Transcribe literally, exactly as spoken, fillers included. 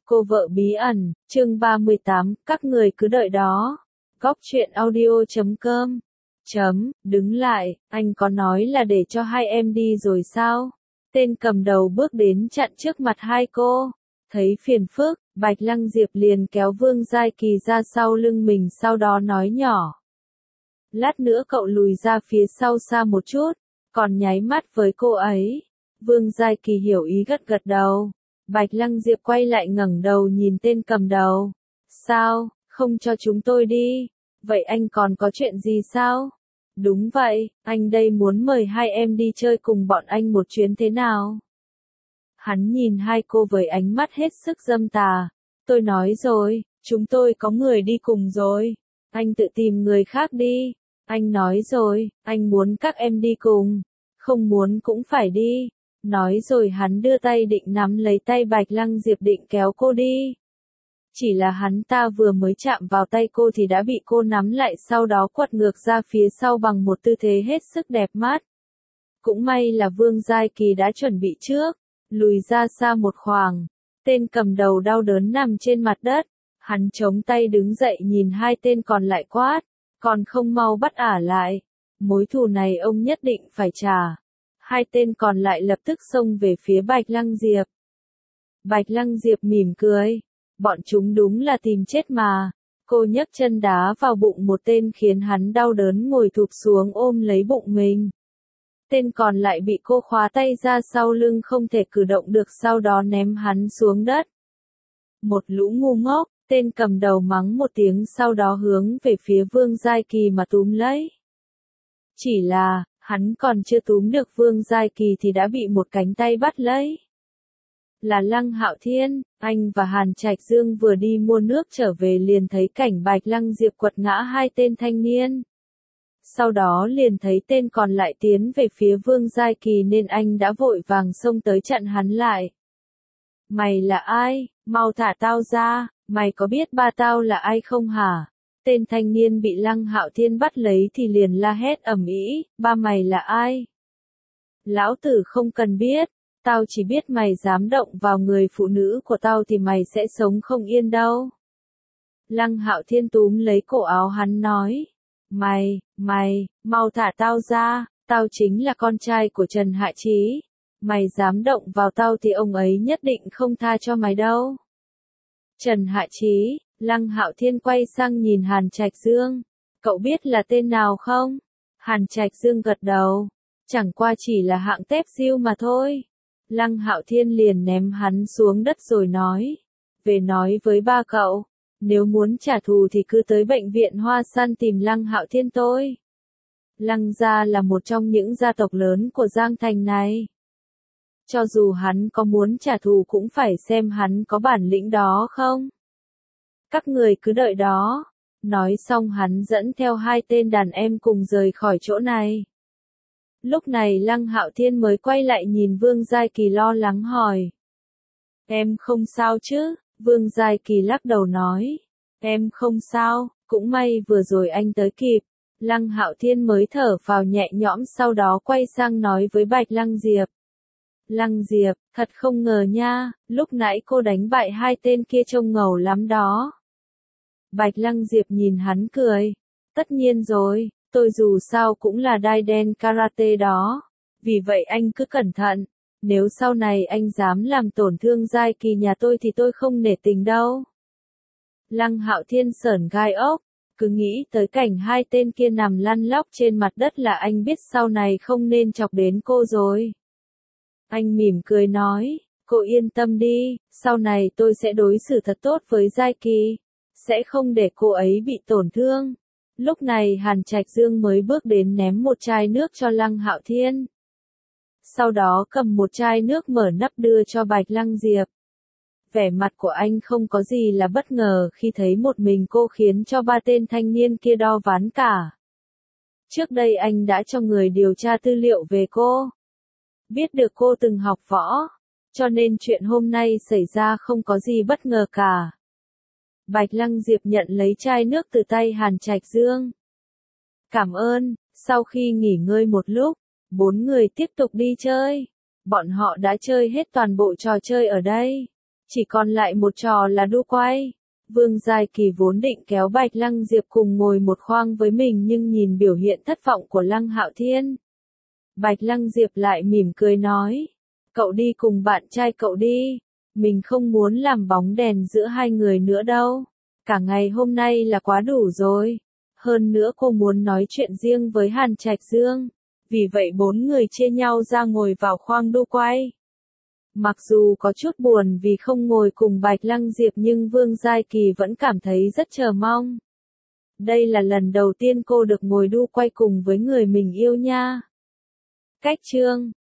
Cô vợ bí ẩn, chương ba mươi tám, các người cứ đợi đó. Góc truyện audio chấm com. Chấm, đứng lại, anh có nói là để cho hai em đi rồi sao? Tên cầm đầu bước đến chặn trước mặt hai cô. Thấy phiền phức, Bạch Lăng Diệp liền kéo Vương Giai Kỳ ra sau lưng mình, sau đó nói nhỏ. Lát nữa cậu lùi ra phía sau xa một chút, còn nháy mắt với cô ấy. Vương Giai Kỳ hiểu ý gật gật đầu. Bạch Lăng Diệp quay lại ngẩng đầu nhìn tên cầm đầu. Sao, không cho chúng tôi đi? Vậy anh còn có chuyện gì sao? Đúng vậy, anh đây muốn mời hai em đi chơi cùng bọn anh một chuyến thế nào? Hắn nhìn hai cô với ánh mắt hết sức dâm tà. Tôi nói rồi, chúng tôi có người đi cùng rồi. Anh tự tìm người khác đi. Anh nói rồi, anh muốn các em đi cùng. Không muốn cũng phải đi. Nói rồi hắn đưa tay định nắm lấy tay Bạch Lăng Diệp định kéo cô đi. Chỉ là hắn ta vừa mới chạm vào tay cô thì đã bị cô nắm lại, sau đó quật ngược ra phía sau bằng một tư thế hết sức đẹp mắt. Cũng may là Vương Giai Kỳ đã chuẩn bị trước, lùi ra xa một khoảng. Tên cầm đầu đau đớn nằm trên mặt đất. Hắn chống tay đứng dậy nhìn hai tên còn lại quát. Còn không mau bắt ả lại. Mối thù này ông nhất định phải trả. Hai tên còn lại lập tức xông về phía Bạch Lăng Diệp. Bạch Lăng Diệp mỉm cười. Bọn chúng đúng là tìm chết mà. Cô nhấc chân đá vào bụng một tên khiến hắn đau đớn ngồi thụp xuống ôm lấy bụng mình. Tên còn lại bị cô khóa tay ra sau lưng không thể cử động được, sau đó ném hắn xuống đất. Một lũ ngu ngốc, tên cầm đầu mắng một tiếng sau đó hướng về phía Vương Giai Kỳ mà túm lấy. Chỉ là, hắn còn chưa túm được Vương Giai Kỳ thì đã bị một cánh tay bắt lấy. Là Lăng Hạo Thiên, anh và Hàn Trạch Dương vừa đi mua nước trở về liền thấy cảnh Bạch Lăng Diệp quật ngã hai tên thanh niên. Sau đó liền thấy tên còn lại tiến về phía Vương Giai Kỳ nên anh đã vội vàng xông tới chặn hắn lại. Mày là ai? Mau thả tao ra, mày có biết ba tao là ai không hả? Tên thanh niên bị Lăng Hạo Thiên bắt lấy thì liền la hét ầm ĩ, ba mày là ai? Lão tử không cần biết, tao chỉ biết mày dám động vào người phụ nữ của tao thì mày sẽ sống không yên đâu. Lăng Hạo Thiên túm lấy cổ áo hắn nói, mày, mày, mau thả tao ra, tao chính là con trai của Trần Hạ Chí. Mày dám động vào tao thì ông ấy nhất định không tha cho mày đâu. Trần Hạ Chí, Lăng Hạo Thiên quay sang nhìn Hàn Trạch Dương. Cậu biết là tên nào không? Hàn Trạch Dương gật đầu. Chẳng qua chỉ là hạng tép diêu mà thôi. Lăng Hạo Thiên liền ném hắn xuống đất rồi nói. Về nói với ba cậu. Nếu muốn trả thù thì cứ tới bệnh viện Hoa San tìm Lăng Hạo Thiên tôi. Lăng gia là một trong những gia tộc lớn của Giang Thành này. Cho dù hắn có muốn trả thù cũng phải xem hắn có bản lĩnh đó không. Các người cứ đợi đó. Nói xong hắn dẫn theo hai tên đàn em cùng rời khỏi chỗ này. Lúc này Lăng Hạo Thiên mới quay lại nhìn Vương Giai Kỳ lo lắng hỏi. Em không sao chứ? Vương Giai Kỳ lắc đầu nói. Em không sao, cũng may vừa rồi anh tới kịp. Lăng Hạo Thiên mới thở vào nhẹ nhõm, sau đó quay sang nói với Bạch Lăng Diệp. Lăng Diệp, thật không ngờ nha, lúc nãy cô đánh bại hai tên kia trông ngầu lắm đó. Bạch Lăng Diệp nhìn hắn cười. Tất nhiên rồi, tôi dù sao cũng là đai đen karate đó. Vì vậy anh cứ cẩn thận. Nếu sau này anh dám làm tổn thương Giai Kỳ nhà tôi thì tôi không nể tình đâu. Lăng Hạo Thiên sởn gai ốc. Cứ nghĩ tới cảnh hai tên kia nằm lăn lóc trên mặt đất là anh biết sau này không nên chọc đến cô rồi. Anh mỉm cười nói, cô yên tâm đi, sau này tôi sẽ đối xử thật tốt với Giai Kỳ, sẽ không để cô ấy bị tổn thương. Lúc này Hàn Trạch Dương mới bước đến ném một chai nước cho Lăng Hạo Thiên. Sau đó cầm một chai nước mở nắp đưa cho Bạch Lăng Diệp. Vẻ mặt của anh không có gì là bất ngờ khi thấy một mình cô khiến cho ba tên thanh niên kia đo ván cả. Trước đây anh đã cho người điều tra tư liệu về cô. Biết được cô từng học võ, cho nên chuyện hôm nay xảy ra không có gì bất ngờ cả. Bạch Lăng Diệp nhận lấy chai nước từ tay Hàn Trạch Dương. Cảm ơn, sau khi nghỉ ngơi một lúc, bốn người tiếp tục đi chơi. Bọn họ đã chơi hết toàn bộ trò chơi ở đây. Chỉ còn lại một trò là đu quay. Vương Giai Kỳ vốn định kéo Bạch Lăng Diệp cùng ngồi một khoang với mình nhưng nhìn biểu hiện thất vọng của Lăng Hạo Thiên. Bạch Lăng Diệp lại mỉm cười nói. Cậu đi cùng bạn trai cậu đi. Mình không muốn làm bóng đèn giữa hai người nữa đâu. Cả ngày hôm nay là quá đủ rồi. Hơn nữa cô muốn nói chuyện riêng với Hàn Trạch Dương. Vì vậy bốn người chia nhau ra ngồi vào khoang đu quay. Mặc dù có chút buồn vì không ngồi cùng Bạch Lăng Diệp nhưng Vương Giai Kỳ vẫn cảm thấy rất chờ mong. Đây là lần đầu tiên cô được ngồi đu quay cùng với người mình yêu nha. Cách chương